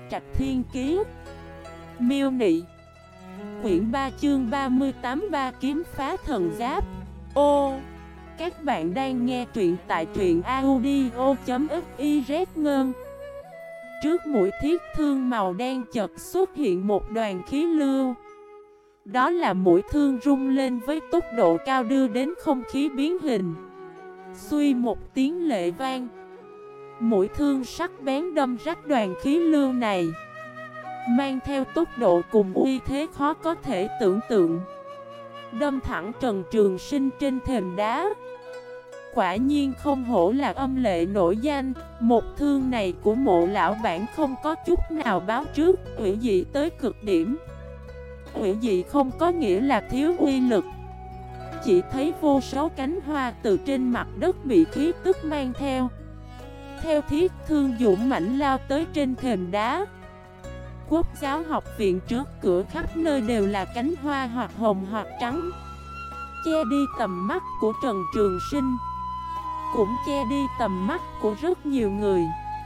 Trạch Thiên Kiế. Miêu Nị. Quyển 3 chương 38 Ba kiếm phá thần giáp. Ô, các bạn đang nghe truyện tại truyện audio.xyz ngơn. Trước mũi thiết thương màu đen chợt xuất hiện một đoàn khí lưu. Đó là mũi thương rung lên với tốc độ cao đưa đến không khí biến hình. Xuy một tiếng lệ vang. Mũi thương sắc bén đâm rách đoàn khí lưu này, mang theo tốc độ cùng uy thế khó có thể tưởng tượng, đâm thẳng Trần Trường Sinh trên thềm đá. Quả nhiên không hổ là âm lệ nổi danh. Một thương này của Mộ lão bản không có chút nào báo trước, hủy dị tới cực điểm. Hủy dị không có nghĩa là thiếu uy lực. Chỉ thấy vô số cánh hoa từ trên mặt đất bị khí tức mang theo, theo thiết thương dũng mãnh lao tới trên thềm đá. Quốc giáo học viện trước cửa khắp nơi đều là cánh hoa hoặc hồng hoặc trắng, che đi tầm mắt của Trần Trường Sinh, cũng che đi tầm mắt của rất nhiều người.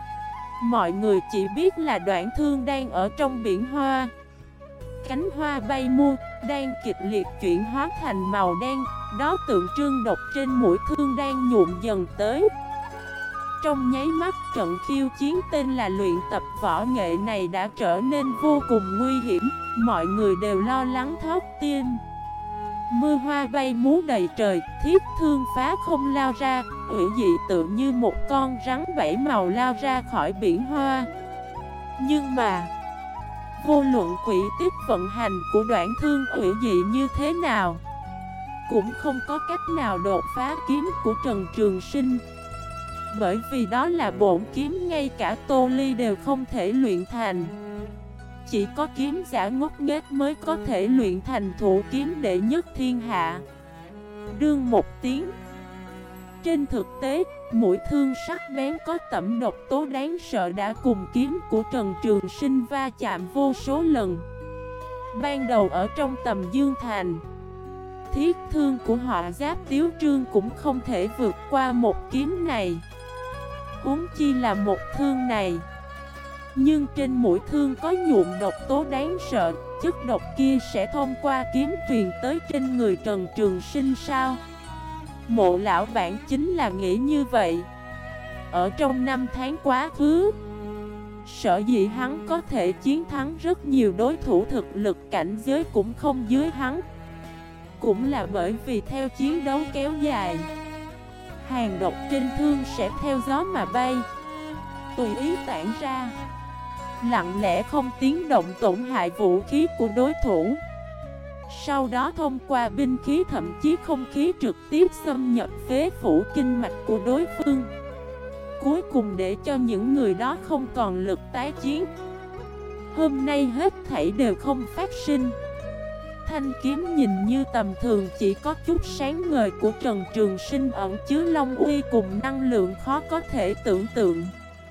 Mọi người chỉ biết là đoạn thương đang ở trong biển hoa. Cánh hoa bay mua, đang kịch liệt chuyển hóa thành màu đen. Đó tượng trưng độc trên mũi thương đang nhuộm dần tới. Trong nháy mắt, trận khiêu chiến tên là luyện tập võ nghệ này đã trở nên vô cùng nguy hiểm. Mọi người đều lo lắng thót tim. Mưa hoa bay múa đầy trời, thiết thương phá không lao ra, hủy dị tự như một con rắn bảy màu lao ra khỏi biển hoa. Nhưng mà, vô luận quỹ tích vận hành của đoạn thương hủy dị như thế nào, cũng không có cách nào đột phá kiếm của Trần Trường Sinh. Bởi vì đó là bổn kiếm ngay cả Tô Ly đều không thể luyện thành. Chỉ có kiếm giả ngốc nghếch mới có thể luyện thành thủ kiếm đệ nhất thiên hạ. Đương một tiếng. Trên thực tế, mũi thương sắc bén có tẩm độc tố đáng sợ đã cùng kiếm của Trần Trường Sinh va chạm vô số lần. Ban đầu ở trong tầm dương thành, thiết thương của họ Giáp Tiếu Trương cũng không thể vượt qua một kiếm này, huống chi là một thương này. Nhưng trên mũi thương có nhuộm độc tố đáng sợ, chất độc kia sẽ thông qua kiếm truyền tới trên người Trần Trường Sinh sao? Mộ lão bản chính là nghĩ như vậy. Ở trong năm tháng quá khứ, sở dĩ hắn có thể chiến thắng rất nhiều đối thủ thực lực cảnh giới cũng không dưới hắn, cũng là bởi vì theo chiến đấu kéo dài, hàn độc trên thương sẽ theo gió mà bay, tùy ý tản ra, lặng lẽ không tiếng động tổn hại vũ khí của đối thủ. Sau đó thông qua binh khí thậm chí không khí trực tiếp xâm nhập phế phủ kinh mạch của đối phương, cuối cùng để cho những người đó không còn lực tái chiến. Hôm nay hết thảy đều không phát sinh. Thanh kiếm nhìn như tầm thường, chỉ có chút sáng ngời của Trần Trường Sinh ẩn chứa long uy cùng năng lượng khó có thể tưởng tượng.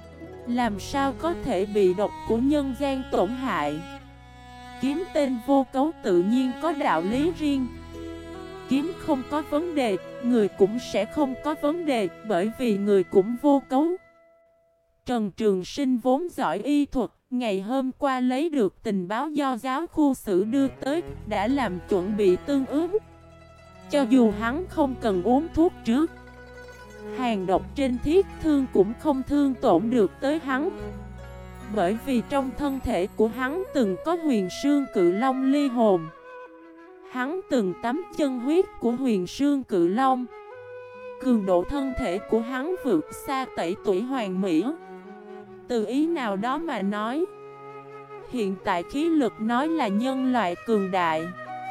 Làm sao có thể bị độc của nhân gian tổn hại? Kiếm tên vô cấu tự nhiên có đạo lý riêng. Kiếm không có vấn đề, người cũng sẽ không có vấn đề, bởi vì người cũng vô cấu. Trần Trường Sinh vốn giỏi y thuật, ngày hôm qua lấy được tình báo do giáo khu sử đưa tới, đã làm chuẩn bị tương ứng. Cho dù hắn không cần uống thuốc trước, hàn độc trên thiết thương cũng không thương tổn được tới hắn. Bởi vì trong thân thể của hắn từng có huyền sương cự long ly hồn. Hắn từng tắm chân huyết của huyền sương cự long. Cường độ thân thể của hắn vượt xa tẩy tuổi hoàng mỹ. Từ ý nào đó mà nói, hiện tại khí lực nói là nhân loại cường đại,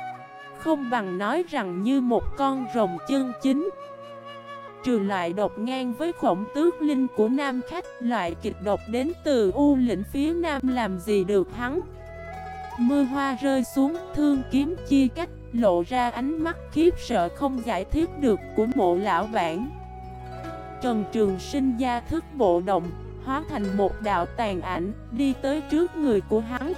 không bằng nói rằng như một con rồng chân chính. Trừ loại độc ngang với khổng tước linh của nam khách, loại kịch độc đến từ U lĩnh phía nam làm gì được hắn. Mưa hoa rơi xuống, thương kiếm chia cách, lộ ra ánh mắt khiếp sợ không giải thích được của Mộ lão bản. Trần Trường Sinh gia thức bộ động, hóa thành một đạo tàn ảnh, đi tới trước người của hắn.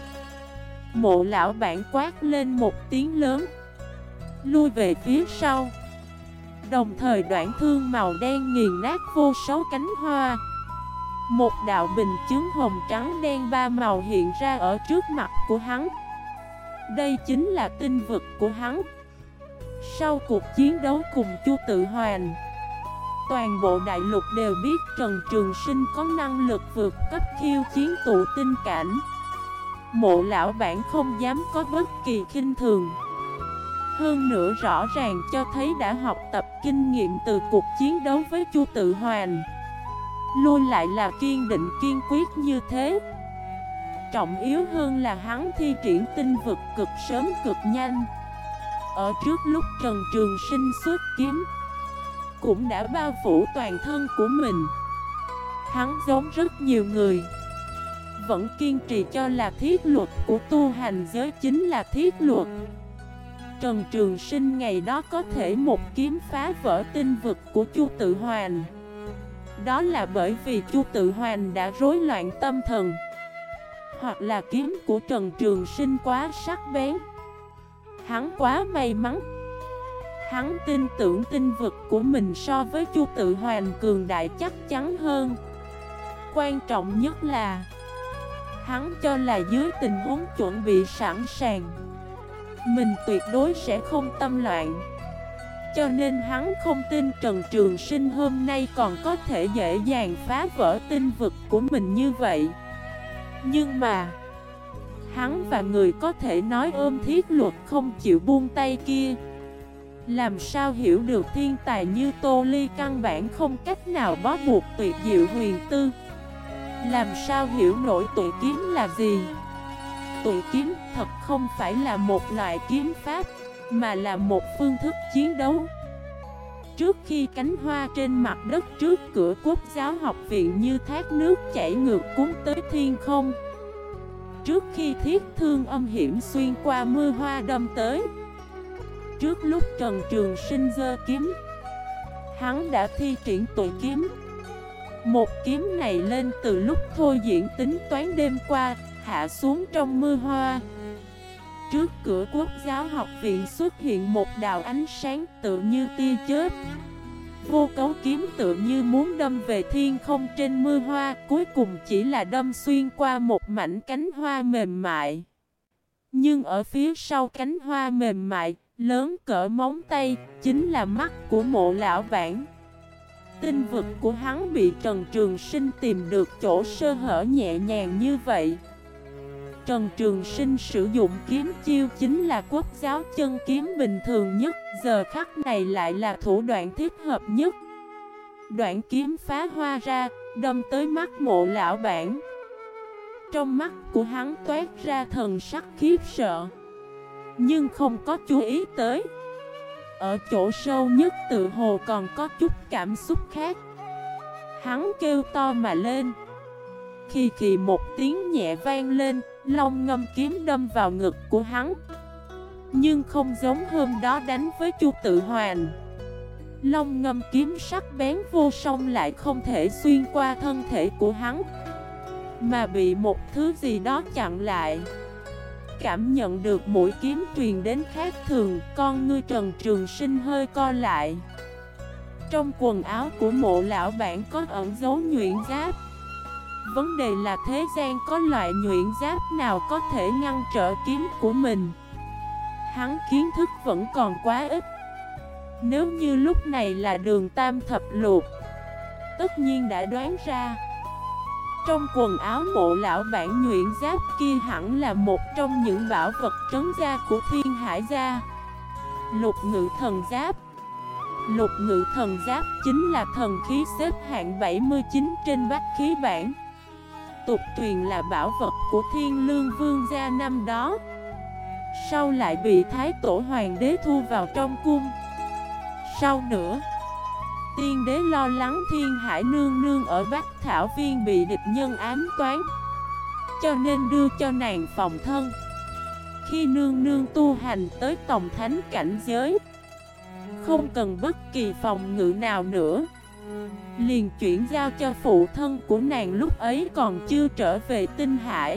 Mộ lão bản quát lên một tiếng lớn, lui về phía sau. Đồng thời đoạn thương màu đen nghiền nát vô số cánh hoa. Một đạo bình chứng hồng trắng đen ba màu hiện ra ở trước mặt của hắn. Đây chính là tinh vực của hắn. Sau cuộc chiến đấu cùng Chu Tự Hoàn, toàn bộ đại lục đều biết Trần Trường Sinh có năng lực vượt cấp khiêu chiến tụ tinh cảnh. Mộ lão bản không dám có bất kỳ khinh thường. Hơn nữa rõ ràng cho thấy đã học tập kinh nghiệm từ cuộc chiến đấu với Chu Tự Hoàn. Lui lại là kiên định kiên quyết như thế. Trọng yếu hơn là hắn thi triển tinh vực cực sớm cực nhanh. Ở trước lúc Trần Trường Sinh xuất kiếm, cũng đã bao phủ toàn thân của mình. Hắn giống rất nhiều người, vẫn kiên trì cho là thiết luật của tu hành giới chính là thiết luật. Trần Trường Sinh ngày đó có thể một kiếm phá vỡ tinh vực của Chu Tự Hoàn. Đó là bởi vì Chu Tự Hoàn đã rối loạn tâm thần, hoặc là kiếm của Trần Trường Sinh quá sắc bén. Hắn quá may mắn. Hắn tin tưởng tinh vực của mình so với Chu Tự Hoàn cường đại chắc chắn hơn. Quan trọng nhất là hắn cho là dưới tình huống chuẩn bị sẵn sàng, mình tuyệt đối sẽ không tâm loạn. Cho nên hắn không tin Trần Trường Sinh hôm nay còn có thể dễ dàng phá vỡ tinh vực của mình như vậy. Nhưng mà hắn và người có thể nói ôm thiết luật không chịu buông tay kia, làm sao hiểu được thiên tài như Tô Ly căn bản không cách nào bó buộc tuyệt diệu huyền tư. Làm sao hiểu nổi tụi kiếm là gì? Tụi kiếm thật không phải là một loại kiếm pháp, mà là một phương thức chiến đấu. Trước khi cánh hoa trên mặt đất trước cửa Quốc giáo học viện như thác nước chảy ngược cuốn tới thiên không, trước khi thiết thương âm hiểm xuyên qua mưa hoa đâm tới, trước lúc Trần Trường Sinh giơ kiếm, hắn đã thi triển tụi kiếm. Một kiếm này lên từ lúc thôi diễn tính toán đêm qua, hạ xuống trong mưa hoa. Trước cửa Quốc giáo học viện xuất hiện một đạo ánh sáng tựa như tia chớp. Vô cấu kiếm tựa như muốn đâm về thiên không trên mưa hoa, cuối cùng chỉ là đâm xuyên qua một mảnh cánh hoa mềm mại. Nhưng ở phía sau cánh hoa mềm mại, lớn cỡ móng tay, chính là mắt của Mộ lão bản. Tinh vực của hắn bị Trần Trường Sinh tìm được chỗ sơ hở nhẹ nhàng như vậy. Trần Trường Sinh sử dụng kiếm chiêu chính là quốc giáo chân kiếm bình thường nhất, giờ khắc này lại là thủ đoạn thích hợp nhất. Đoạn kiếm phá hoa ra, đâm tới mắt Mộ lão bản. Trong mắt của hắn toát ra thần sắc khiếp sợ, nhưng không có chú ý tới, ở chỗ sâu nhất tự hồ còn có chút cảm xúc khác. Hắn kêu to mà lên. Khi một tiếng nhẹ vang lên, long ngâm kiếm đâm vào ngực của hắn. Nhưng không giống hôm đó đánh với Chu Tự Hoàn. Long ngâm kiếm sắc bén vô song lại không thể xuyên qua thân thể của hắn, mà bị một thứ gì đó chặn lại. Cảm nhận được mũi kiếm truyền đến khác thường, con ngươi Trần Trường Sinh hơi co lại. Trong quần áo của Mộ lão bản có ẩn dấu nhuyễn giáp. Vấn đề là thế gian có loại nhuyễn giáp nào có thể ngăn trở kiếm của mình. Hắn kiến thức vẫn còn quá ít. Nếu như lúc này là Đường Tam thập lục, tất nhiên đã đoán ra. Trong quần áo Mộ lão bản nhuyễn giáp kia hẳn là một trong những bảo vật trấn gia của Thiên Hải gia. Lục ngự thần giáp. Lục ngự thần giáp chính là thần khí xếp hạng 79 trên bách khí bảng. Tục truyền là bảo vật của Thiên Lương Vương gia năm đó, sau lại bị Thái Tổ Hoàng đế thu vào trong cung. Sau nữa, Tiên đế lo lắng Thiên Hải nương nương ở Bách Thảo Viên bị địch nhân ám toán, cho nên đưa cho nàng phòng thân. Khi nương nương tu hành tới tổng thánh cảnh giới, không cần bất kỳ phòng ngự nào nữa, liền chuyển giao cho phụ thân của nàng lúc ấy còn chưa trở về Tinh Hải.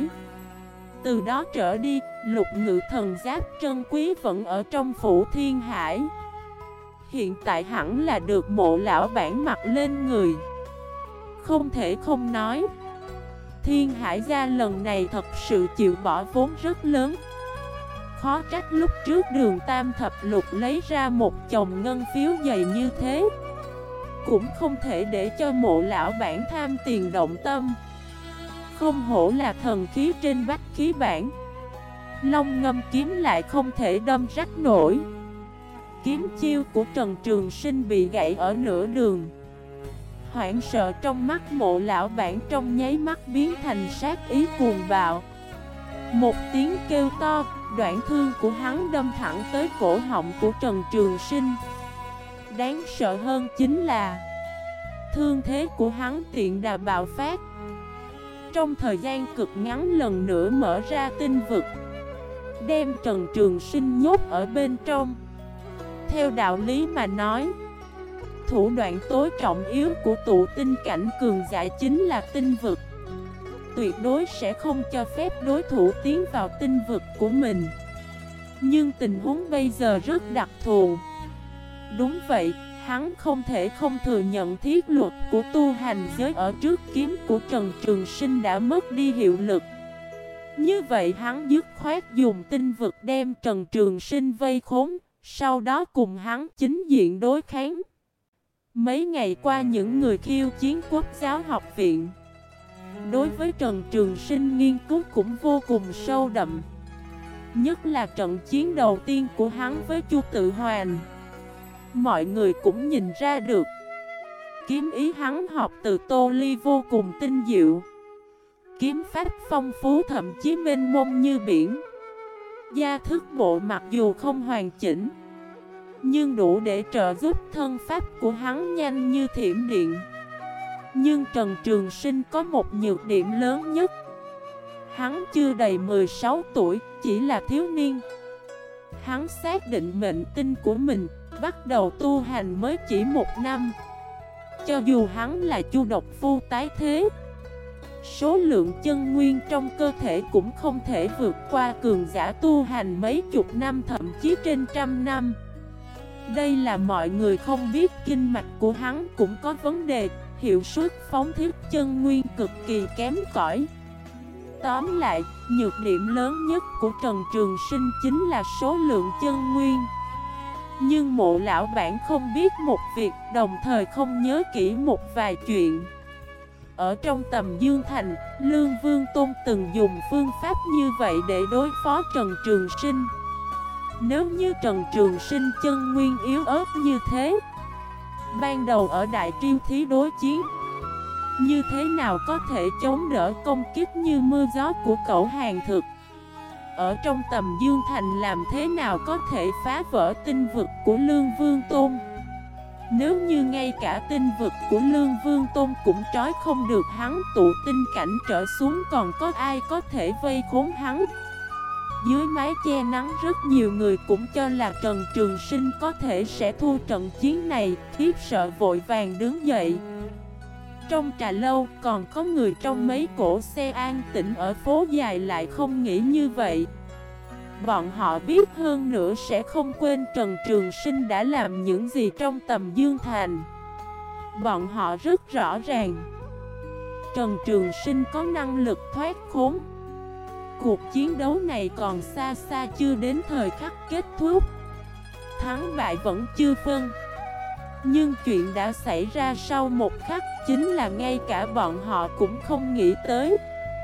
Từ đó trở đi, lục ngự thần giáp trân quý vẫn ở trong phủ Thiên Hải. Hiện tại hẳn là được Mộ lão bản mặc lên người. Không thể không nói, Thiên Hải gia lần này thật sự chịu bỏ vốn rất lớn. Khó trách lúc trước Đường Tam Thập Lục lấy ra một chồng ngân phiếu dày như thế. Cũng không thể để cho Mộ lão bản tham tiền động tâm. Không hổ là thần khí trên bách khí bản. Long ngâm kiếm lại không thể đâm rách nổi. Kiếm chiêu của Trần Trường Sinh bị gãy ở nửa đường. Hoảng sợ trong mắt Mộ lão bản trong nháy mắt biến thành sát ý cuồng bạo. Một tiếng kêu to, đoạn thương của hắn đâm thẳng tới cổ họng của Trần Trường Sinh. Đáng sợ hơn chính là thương thế của hắn tiện đà bạo phát. Trong thời gian cực ngắn lần nữa mở ra tinh vực, đem Trần Trường Sinh nhốt ở bên trong. Theo đạo lý mà nói, thủ đoạn tối trọng yếu của tụ tinh cảnh cường giả chính là tinh vực. Tuyệt đối sẽ không cho phép đối thủ tiến vào tinh vực của mình. Nhưng tình huống bây giờ rất đặc thù. Đúng vậy, hắn không thể không thừa nhận thiết luật của tu hành giới ở trước kiếm của Trần Trường Sinh đã mất đi hiệu lực. Như vậy hắn dứt khoát dùng tinh vực đem Trần Trường Sinh vây khốn, sau đó cùng hắn chính diện đối kháng. Mấy ngày qua những người khiêu chiến Quốc giáo học viện đối với Trần Trường Sinh nghiên cứu cũng vô cùng sâu đậm. Nhất là trận chiến đầu tiên của hắn với Chu Tự Hoàn. Mọi người cũng nhìn ra được kiếm ý hắn học từ Tô Ly vô cùng tinh diệu. Kiếm pháp phong phú thậm chí mênh mông như biển. Gia thức bộ mặc dù không hoàn chỉnh, nhưng đủ để trợ giúp thân pháp của hắn nhanh như thiểm điện. Nhưng Trần Trường Sinh có một nhược điểm lớn nhất. Hắn chưa đầy 16 tuổi, chỉ là thiếu niên. Hắn xác định mệnh tinh của mình, bắt đầu tu hành mới chỉ 1 năm. Cho dù hắn là Chu độc phu tái thế, số lượng chân nguyên trong cơ thể cũng không thể vượt qua cường giả tu hành mấy chục năm, thậm chí trên trăm năm. Đây là mọi người không biết, kinh mạch của hắn cũng có vấn đề, hiệu suất phóng thiết chân nguyên cực kỳ kém cỏi. Tóm lại, nhược điểm lớn nhất của Trần Trường Sinh chính là số lượng chân nguyên. Nhưng Mộ lão bản không biết một việc, đồng thời không nhớ kỹ một vài chuyện. Ở trong Tầm Dương Thành, Lương Vương Tôn từng dùng phương pháp như vậy để đối phó Trần Trường Sinh. Nếu như Trần Trường Sinh chân nguyên yếu ớt như thế, ban đầu ở Đại Triêu Thí đối chiến, như thế nào có thể chống đỡ công kích như mưa gió của Cẩu Hàng Thực? Ở trong Tầm Dương Thành làm thế nào có thể phá vỡ tinh vực của Lương Vương Tôn? Nếu như ngay cả tinh vực của Lương Vương Tôn cũng trói không được hắn, tụ tinh cảnh trở xuống còn có ai có thể vây khốn hắn? Dưới mái che nắng rất nhiều người cũng cho là Trần Trường Sinh có thể sẽ thua trận chiến này, khiếp sợ vội vàng đứng dậy. Trong trà lâu còn có người trong mấy cỗ xe an tĩnh ở phố dài lại không nghĩ như vậy. Bọn họ biết hơn nữa sẽ không quên Trần Trường Sinh đã làm những gì trong Tầm Dương Thành. Bọn họ rất rõ ràng Trần Trường Sinh có năng lực thoát khốn. Cuộc chiến đấu này còn xa xa chưa đến thời khắc kết thúc. Thắng bại vẫn chưa phân. Nhưng chuyện đã xảy ra sau một khắc, chính là ngay cả bọn họ cũng không nghĩ tới.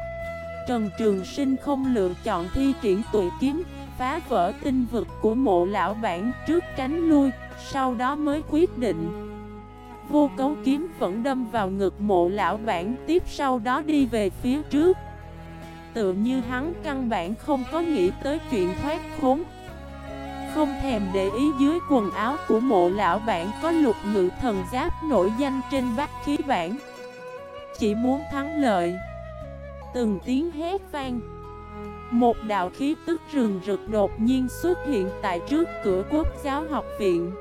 Trần Trường Sinh không lựa chọn thi triển tụi kiếm, phá vỡ tinh vực của Mộ lão bản trước tránh lui, sau đó mới quyết định. Vô cấu kiếm vẫn đâm vào ngực Mộ lão bản, tiếp sau đó đi về phía trước. Tựa như hắn căn bản không có nghĩ tới chuyện thoát khốn. Không thèm để ý dưới quần áo của Mộ lão bản có lục ngự thần giáp nổi danh trên bát khí bản. Chỉ muốn thắng lợi. Từng tiếng hét vang, một đạo khí tức rừng rực đột nhiên xuất hiện tại trước cửa Quốc giáo học viện.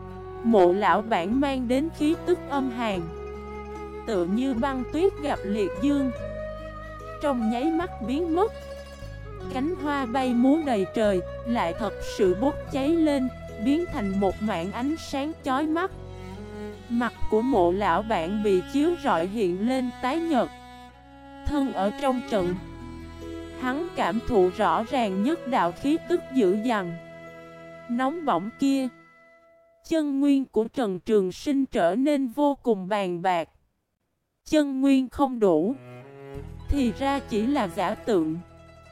Mộ lão bản mang đến khí tức âm hàn, tựa như băng tuyết gặp liệt dương, trong nháy mắt biến mất. Cánh hoa bay múa đầy trời, lại thật sự bốc cháy lên, biến thành một mảng ánh sáng chói mắt. Mặt của Mộ lão bản bị chiếu rọi hiện lên tái nhợt. Thân ở trong trận, hắn cảm thụ rõ ràng nhất đạo khí tức dữ dằn, nóng bỏng kia. Chân nguyên của Trần Trường Sinh trở nên vô cùng bàn bạc. Chân nguyên không đủ, thì ra chỉ là giả tượng.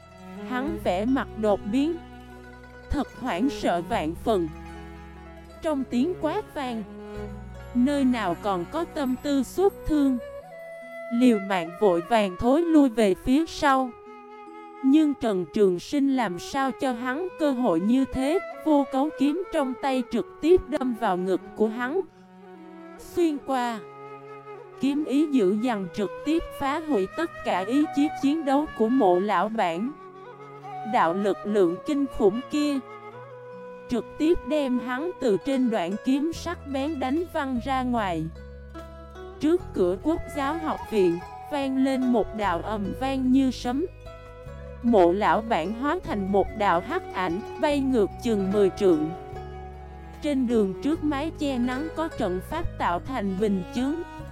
Hắn vẻ mặt đột biến, thật hoảng sợ vạn phần. Trong tiếng quát vang, nơi nào còn có tâm tư xuất thương, liều mạng vội vàng thối lui về phía sau. Nhưng Trần Trường Sinh làm sao cho hắn cơ hội như thế? Vô cấu kiếm trong tay trực tiếp đâm vào ngực của hắn, xuyên qua. Kiếm ý dữ dằn trực tiếp phá hủy tất cả ý chí chiến đấu của Mộ lão bản. Đạo lực lượng kinh khủng kia trực tiếp đem hắn từ trên đoạn kiếm sắc bén đánh văng ra ngoài. Trước cửa Quốc giáo học viện vang lên một đạo ầm vang như sấm. Mộ lão bản hóa thành một đạo hắc ảnh bay ngược chừng 10 trượng. Trên đường trước mái che nắng có trận pháp tạo thành bình chướng.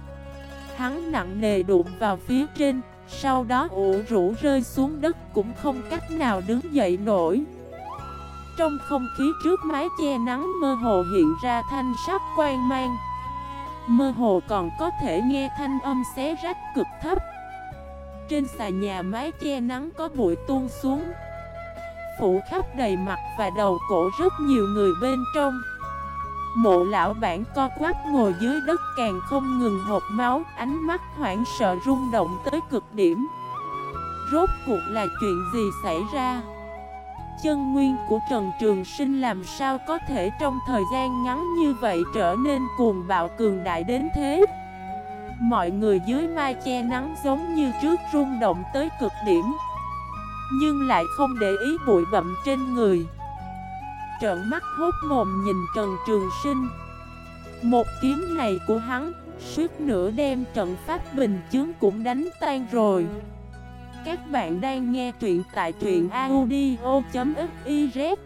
Hắn nặng nề đụng vào phía trên, sau đó ủ rũ rơi xuống đất, cũng không cách nào đứng dậy nổi. Trong không khí trước mái che nắng mơ hồ hiện ra thanh sắc quang mang. Mơ hồ còn có thể nghe thanh âm xé rách cực thấp. Trên xà nhà mái che nắng có bụi tuôn xuống, phủ khắp đầy mặt và đầu cổ rất nhiều người bên trong. Mộ lão bản co quắp ngồi dưới đất càng không ngừng hộc máu, ánh mắt hoảng sợ rung động tới cực điểm. Rốt cuộc là chuyện gì xảy ra? Chân nguyên của Trần Trường Sinh làm sao có thể trong thời gian ngắn như vậy trở nên cuồng bạo cường đại đến thế? Mọi người dưới mái che nắng giống như trước rung động tới cực điểm, nhưng lại không để ý bụi bặm trên người. Trợn mắt hốt mồm nhìn Trần Trường Sinh. Một kiếm này của hắn suýt nữa đem trận pháp bình chướng cũng đánh tan rồi. Các bạn đang nghe truyện tại truyện audio.fif